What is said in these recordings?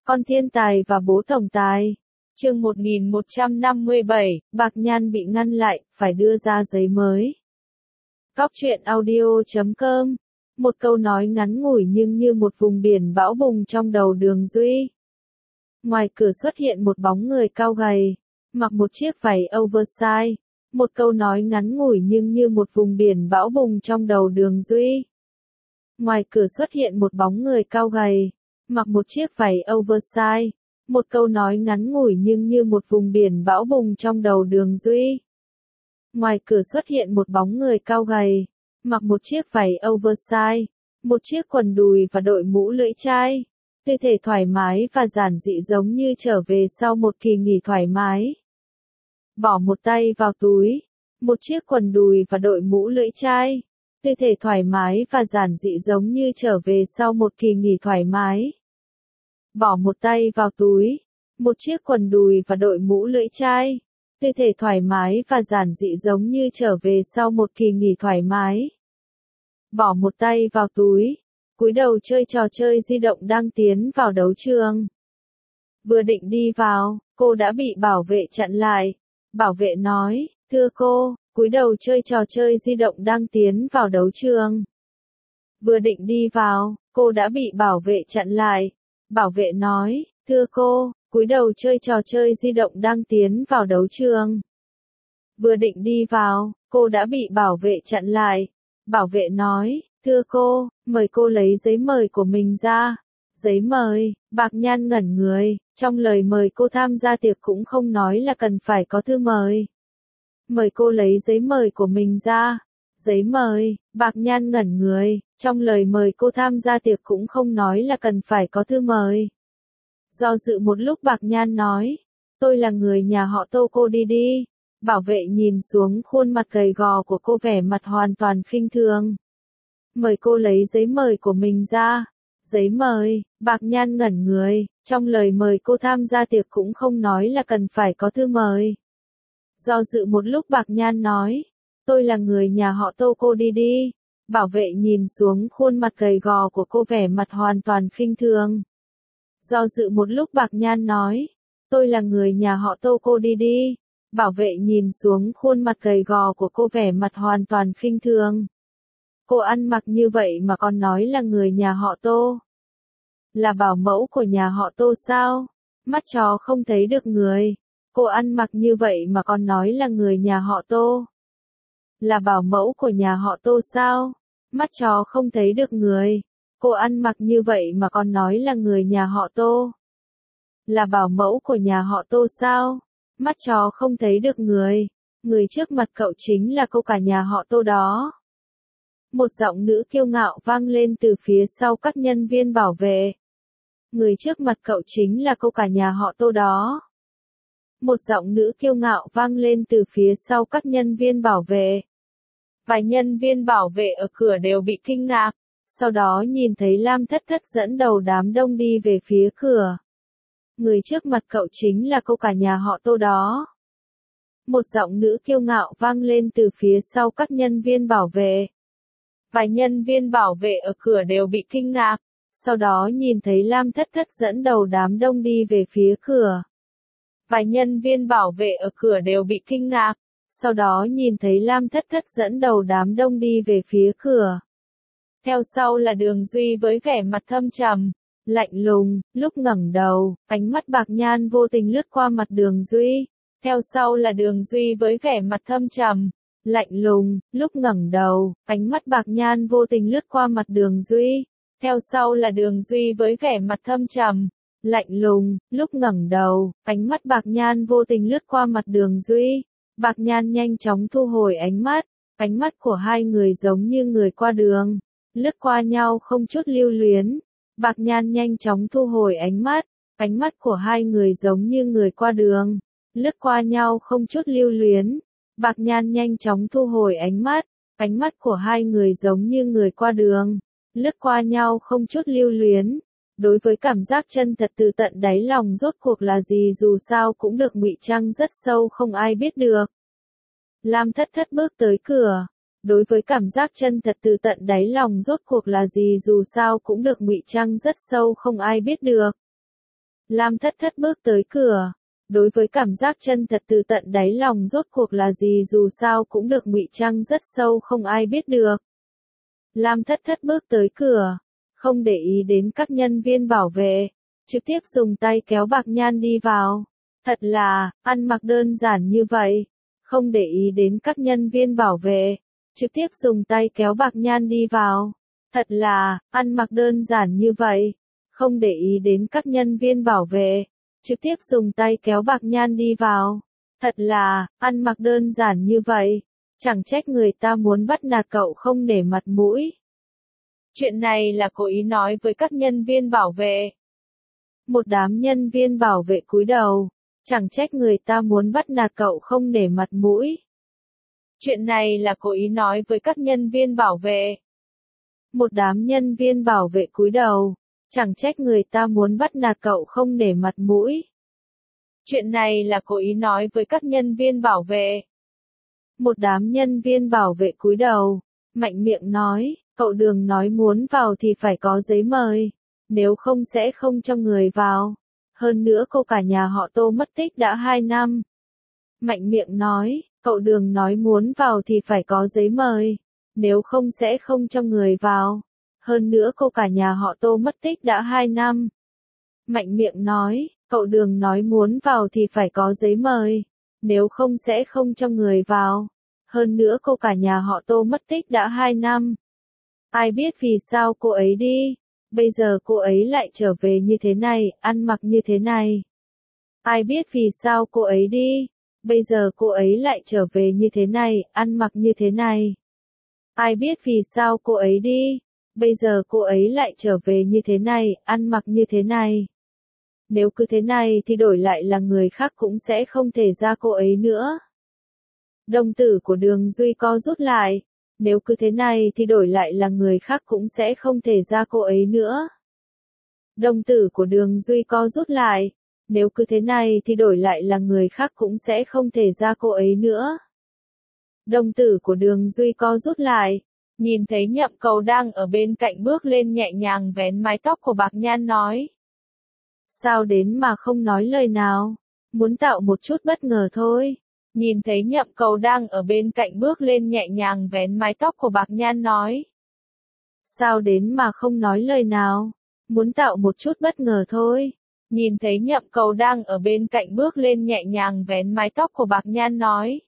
Con thiên tài và bố tổng tài. Chương 1157, Bạc Nhan bị ngăn lại, phải đưa ra giấy mới. Góc truyện audio.com. Một câu nói ngắn ngủi nhưng như một vùng biển bão bùng trong đầu Đường Duy. Ngoài cửa xuất hiện một bóng người cao gầy, mặc một chiếc váy oversize. Một câu nói ngắn ngủi nhưng như một vùng biển bão bùng trong đầu Đường Duy. Ngoài cửa xuất hiện một bóng người cao gầy, mặc một chiếc váy oversize. Một câu nói ngắn ngủi nhưng như một vùng biển bão bùng trong đầu Đường Duy. Ngoài cửa xuất hiện một bóng người cao gầy, mặc một chiếc váy oversize, một chiếc quần đùi và đội mũ lưỡi chai. Tư thế thoải mái và giản dị giống như trở về sau một kỳ nghỉ thoải mái. Bỏ một tay vào túi, một chiếc quần đùi và đội mũ lưỡi chai. Tư thế thoải mái và giản dị giống như trở về sau một kỳ nghỉ thoải mái. Bỏ một tay vào túi, một chiếc quần đùi và đội mũ lưỡi chai. Tư thế thoải mái và giản dị giống như trở về sau một kỳ nghỉ thoải mái. Bỏ một tay vào túi, cúi đầu chơi trò chơi di động đang tiến vào đấu trường. Vừa định đi vào, cô đã bị bảo vệ chặn lại. Bảo vệ nói, thưa cô, cúi đầu chơi trò chơi di động đang tiến vào đấu trường. Vừa định đi vào, cô đã bị bảo vệ chặn lại. Bảo vệ nói, thưa cô, cúi đầu chơi trò chơi di động đang tiến vào đấu trường. Vừa định đi vào, cô đã bị bảo vệ chặn lại. Bảo vệ nói, thưa cô, mời cô lấy giấy mời của mình ra. Giấy mời, Bạc Nhan ngẩn người, trong lời mời cô tham gia tiệc cũng không nói là cần phải có thư mời. Mời cô lấy giấy mời của mình ra. Giấy mời, Bạc Nhan ngẩn người, trong lời mời cô tham gia tiệc cũng không nói là cần phải có thư mời. Do dự một lúc Bạc Nhan nói, tôi là người nhà họ Tô, cô đi đi. Bảo vệ nhìn xuống khuôn mặt gầy gò của cô, vẻ mặt hoàn toàn khinh thường. Mời cô lấy giấy mời của mình ra. Giấy mời, Bạc Nhan ngẩn người, trong lời mời cô tham gia tiệc cũng không nói là cần phải có thư mời. Do dự một lúc Bạc Nhan nói, tôi là người nhà họ Tô, cô đi đi. Bảo vệ nhìn xuống khuôn mặt gầy gò của cô, vẻ mặt hoàn toàn khinh thường. Do dự một lúc Bạc Nhan nói, tôi là người nhà họ Tô, cô đi đi. Bảo vệ nhìn xuống khuôn mặt gầy gò của cô, vẻ mặt hoàn toàn khinh thường. Cô ăn mặc như vậy mà còn nói là người nhà họ Tô. Là bảo mẫu của nhà họ Tô sao? Mắt chó không thấy được người. Cô ăn mặc như vậy mà còn nói là người nhà họ Tô. Là bảo mẫu của nhà họ Tô sao? Mắt chó không thấy được người. Cô ăn mặc như vậy mà còn nói là người nhà họ Tô. Là bảo mẫu của nhà họ Tô sao? Mắt chó không thấy được người. Người trước mặt cậu chính là cô cả nhà họ Tô đó. Một giọng nữ kiêu ngạo vang lên từ phía sau các nhân viên bảo vệ. Người trước mặt cậu chính là cô cả nhà họ Tô đó. Một giọng nữ kiêu ngạo vang lên từ phía sau các nhân viên bảo vệ. Vài nhân viên bảo vệ ở cửa đều bị kinh ngạc, sau đó nhìn thấy Lam Thất Thất dẫn đầu đám đông đi về phía cửa. Người trước mặt cậu chính là cô cả nhà họ Tô đó. Một giọng nữ kiêu ngạo vang lên từ phía sau các nhân viên bảo vệ. Vài nhân viên bảo vệ ở cửa đều bị kinh ngạc, sau đó nhìn thấy Lam Thất Thất dẫn đầu đám đông đi về phía cửa. Vài nhân viên bảo vệ ở cửa đều bị kinh ngạc, sau đó nhìn thấy Lam Thất Thất dẫn đầu đám đông đi về phía cửa. Theo sau là Đường Duy với vẻ mặt thâm trầm, lạnh lùng, lúc ngẩng đầu, ánh mắt Bạc Nhan vô tình lướt qua mặt Đường Duy. Theo sau là Đường Duy với vẻ mặt thâm trầm, lạnh lùng, lúc ngẩng đầu, ánh mắt Bạc Nhan vô tình lướt qua mặt Đường Duy. Theo sau là Đường Duy với vẻ mặt thâm trầm, lạnh lùng, lúc ngẩng đầu, ánh mắt Bạc Nhan vô tình lướt qua mặt Đường Duy. Bạc Nhan nhanh chóng thu hồi ánh mắt của hai người giống như người qua đường, lướt qua nhau không chút lưu luyến. Bạc Nhan nhanh chóng thu hồi ánh mắt của hai người giống như người qua đường, lướt qua nhau không chút lưu luyến. Bạc Nhan nhanh chóng thu hồi ánh mắt của hai người giống như người qua đường, lướt qua nhau không chút lưu luyến. Đối với cảm giác chân thật từ tận đáy lòng rốt cuộc là gì dù sao cũng được ngụy trang rất sâu không ai biết được. Lam Thất Thất bước tới cửa. Đối với cảm giác chân thật từ tận đáy lòng rốt cuộc là gì dù sao cũng được ngụy trang rất sâu không ai biết được. Lam Thất Thất bước tới cửa. Đối với cảm giác chân thật từ tận đáy lòng rốt cuộc là gì dù sao cũng được ngụy trang rất sâu không ai biết được. Lam Thất Thất bước tới cửa, không để ý đến các nhân viên bảo vệ, trực tiếp dùng tay kéo Bạc Nhan đi vào. Thật là, ăn mặc đơn giản như vậy, không để ý đến các nhân viên bảo vệ, trực tiếp dùng tay kéo Bạc Nhan đi vào. Thật là, ăn mặc đơn giản như vậy, không để ý đến các nhân viên bảo vệ, trực tiếp dùng tay kéo Bạc Nhan đi vào. Thật là, ăn mặc đơn giản như vậy, chẳng trách người ta muốn bắt nạt cậu không để mặt mũi. Chuyện này là cố ý nói với các nhân viên bảo vệ. Một đám nhân viên bảo vệ cúi đầu, chẳng trách người ta muốn bắt nạt cậu không để mặt mũi. Chuyện này là cố ý nói với các nhân viên bảo vệ. Một đám nhân viên bảo vệ cúi đầu, chẳng trách người ta muốn bắt nạt cậu không để mặt mũi. Chuyện này là cố ý nói với các nhân viên bảo vệ. Một đám nhân viên bảo vệ cúi đầu, mạnh miệng nói, cậu Đường nói muốn vào thì phải có giấy mời, nếu không sẽ không cho người vào. Hơn nữa cô cả nhà họ Tô mất tích đã 2 năm. Mạnh miệng nói, cậu Đường nói muốn vào thì phải có giấy mời, nếu không sẽ không cho người vào. Hơn nữa cô cả nhà họ Tô mất tích đã 2 năm. Mạnh miệng nói, cậu Đường nói muốn vào thì phải có giấy mời, nếu không sẽ không cho người vào. Hơn nữa cô cả nhà họ Tô mất tích đã 2 năm. Ai biết vì sao cô ấy đi, bây giờ cô ấy lại trở về như thế này, ăn mặc như thế này. Ai biết vì sao cô ấy đi, bây giờ cô ấy lại trở về như thế này, ăn mặc như thế này. Ai biết vì sao cô ấy đi, bây giờ cô ấy lại trở về như thế này, ăn mặc như thế này. Nếu cứ thế này thì đổi lại là người khác cũng sẽ không thể ra cô ấy nữa. Đồng tử của Đường Duy co rút lại. Nếu cứ thế này thì đổi lại là người khác cũng sẽ không thể ra cô ấy nữa. Đồng tử của Đường Duy co rút lại. Nếu cứ thế này thì đổi lại là người khác cũng sẽ không thể ra cô ấy nữa. Đồng tử của Đường Duy co rút lại. Nhìn thấy Nhậm Cầu đang ở bên cạnh bước lên nhẹ nhàng vén mái tóc của Bạc Nhan nói. Sao đến mà không nói lời nào? Muốn tạo một chút bất ngờ thôi. Nhìn thấy Nhậm Cầu đang ở bên cạnh bước lên nhẹ nhàng vén mái tóc của Bạc Nhan nói. Sao đến mà không nói lời nào? Muốn tạo một chút bất ngờ thôi. Nhìn thấy Nhậm Cầu đang ở bên cạnh bước lên nhẹ nhàng vén mái tóc của Bạc Nhan nói.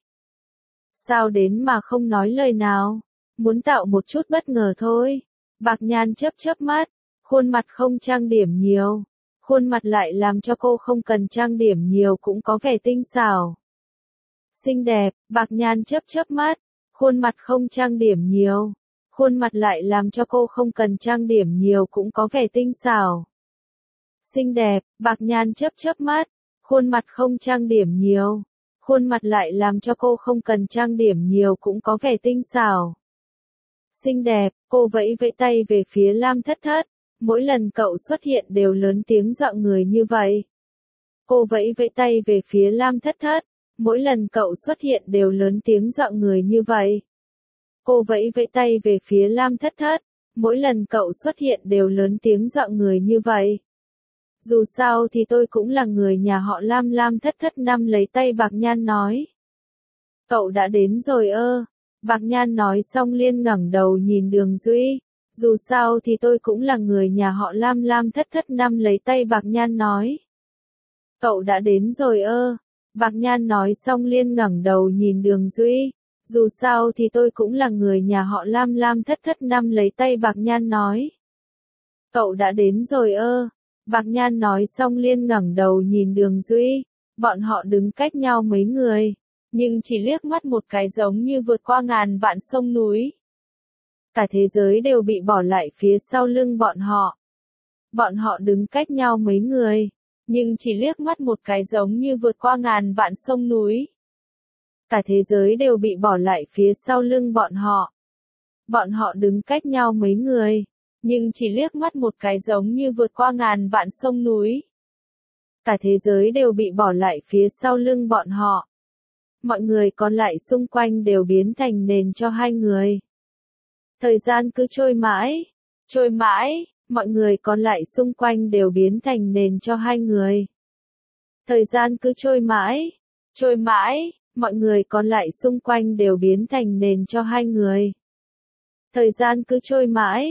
Sao đến mà không nói lời nào? Muốn tạo một chút bất ngờ thôi. Bạc Nhan chớp chớp mắt, khuôn mặt không trang điểm nhiều. Khuôn mặt lại làm cho cô không cần trang điểm nhiều cũng có vẻ tinh xảo. Xinh đẹp, Bạc Nhan chớp chớp mắt, khuôn mặt không trang điểm nhiều. Khuôn mặt lại làm cho cô không cần trang điểm nhiều cũng có vẻ tinh xảo. Xinh đẹp, Bạc Nhan chớp chớp mắt, khuôn mặt không trang điểm nhiều. Khuôn mặt lại làm cho cô không cần trang điểm nhiều cũng có vẻ tinh xảo. Xinh đẹp, cô vẫy vẫy tay về phía Lam Thất Thất. Mỗi lần cậu xuất hiện đều lớn tiếng dọa người như vậy. Cô vẫy vẫy tay về phía Lam Thất Thất. Mỗi lần cậu xuất hiện đều lớn tiếng dọa người như vậy. Cô vẫy vẫy tay về phía Lam Thất Thất. Mỗi lần cậu xuất hiện đều lớn tiếng dọa người như vậy. Dù sao thì tôi cũng là người nhà họ Lam. Lam Thất Thất nắm lấy tay Bạc Nhan nói. Cậu đã đến rồi ơ. Bạc Nhan nói xong liền ngẩng đầu nhìn Đường Duy. Dù sao thì tôi cũng là người nhà họ Lam. Lam Thất Thất nắm lấy tay Bạc Nhan nói. Cậu đã đến rồi ơ. Bạc Nhan nói xong liền ngẩng đầu nhìn Đường Duy. Dù sao thì tôi cũng là người nhà họ Lam. Lam Thất Thất nắm lấy tay Bạc Nhan nói. Cậu đã đến rồi ơ. Bạc Nhan nói xong liền ngẩng đầu nhìn Đường Duy. Bọn họ đứng cách nhau mấy người. Nhưng chỉ liếc mắt một cái giống như vượt qua ngàn vạn sông núi. Cả thế giới đều bị bỏ lại phía sau lưng bọn họ. Bọn họ đứng cách nhau mấy người. Nhưng chỉ liếc mắt một cái giống như vượt qua ngàn vạn sông núi. Cả thế giới đều bị bỏ lại phía sau lưng bọn họ. Bọn họ đứng cách nhau mấy người. Nhưng chỉ liếc mắt một cái giống như vượt qua ngàn vạn sông núi. Cả thế giới đều bị bỏ lại phía sau lưng bọn họ. Mọi người còn lại xung quanh đều biến thành nền cho hai người. Thời gian cứ trôi mãi, mọi người còn lại xung quanh đều biến thành nền cho hai người. Thời gian cứ trôi mãi, mọi người còn lại xung quanh đều biến thành nền cho hai người. Thời gian cứ trôi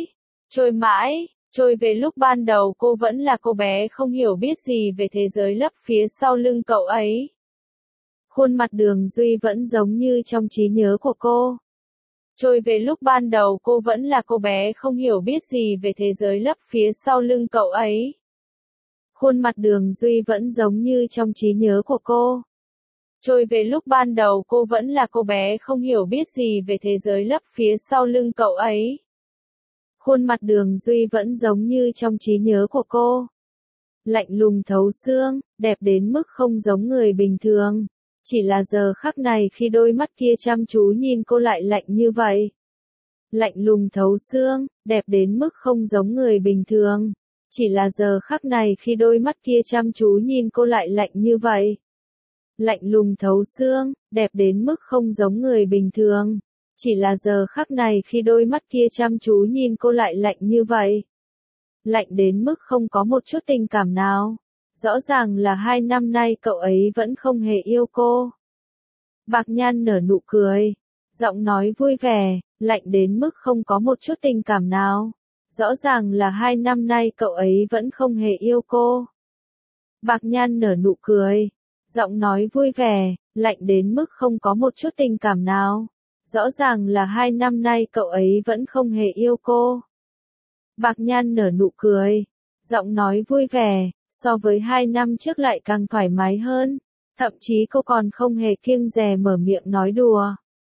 mãi, trôi về lúc ban đầu cô vẫn là cô bé không hiểu biết gì về thế giới lấp phía sau lưng cậu ấy. Khuôn mặt Đường Duy vẫn giống như trong trí nhớ của cô. Trôi về lúc ban đầu cô vẫn là cô bé không hiểu biết gì về thế giới lấp phía sau lưng cậu ấy. Khuôn mặt Đường Duy vẫn giống như trong trí nhớ của cô. Trôi về lúc ban đầu cô vẫn là cô bé không hiểu biết gì về thế giới lấp phía sau lưng cậu ấy. Khuôn mặt Đường Duy vẫn giống như trong trí nhớ của cô. Lạnh lùng thấu xương, đẹp đến mức không giống người bình thường. Chỉ là giờ khắc này khi đôi mắt kia chăm chú nhìn cô lại lạnh như vậy. Lạnh lùng thấu xương, đẹp đến mức không giống người bình thường. Chỉ là giờ khắc này khi đôi mắt kia chăm chú nhìn cô lại lạnh như vậy. Lạnh lùng thấu xương, đẹp đến mức không giống người bình thường. Chỉ là giờ khắc này khi đôi mắt kia chăm chú nhìn cô lại lạnh như vậy. Lạnh đến mức không có một chút tình cảm nào. Rõ ràng là 2 năm nay cậu ấy vẫn không hề yêu cô. Bạc Nhan nở nụ cười. Giọng nói vui vẻ, lạnh đến mức không có một chút tình cảm nào. Rõ ràng là 2 năm nay cậu ấy vẫn không hề yêu cô. Bạc Nhan nở nụ cười. Giọng nói vui vẻ, lạnh đến mức không có một chút tình cảm nào. Rõ ràng là 2 năm nay cậu ấy vẫn không hề yêu cô. Bạc Nhan nở nụ cười. Giọng nói vui vẻ, so với 2 năm trước lại càng thoải mái hơn. Thậm chí cô còn không hề kiêng dè mở miệng nói đùa.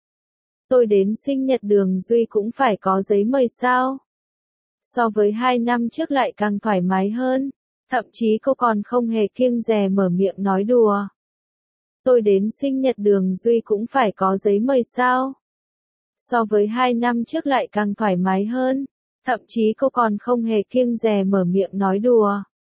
Tôi đến sinh nhật Đường Duy cũng phải có giấy mời sao? So với 2 năm trước lại càng thoải mái hơn. Thậm chí cô còn không hề kiêng dè mở miệng nói đùa. Tôi đến sinh nhật Đường Duy cũng phải có giấy mời sao? So với 2 năm trước lại càng thoải mái hơn. Thậm chí cô còn không hề kiêng dè mở miệng nói đùa.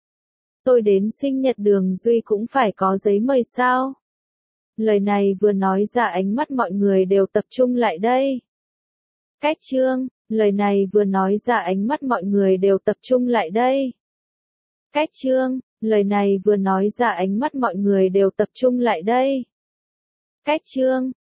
Tôi đến sinh nhật Đường Duy cũng phải có giấy mời sao? Lời này vừa nói ra ánh mắt mọi người đều tập trung lại đây. Cách chương, lời này vừa nói ra ánh mắt mọi người đều tập trung lại đây. Cách chương, lời này vừa nói ra ánh mắt mọi người đều tập trung lại đây. Cách chương,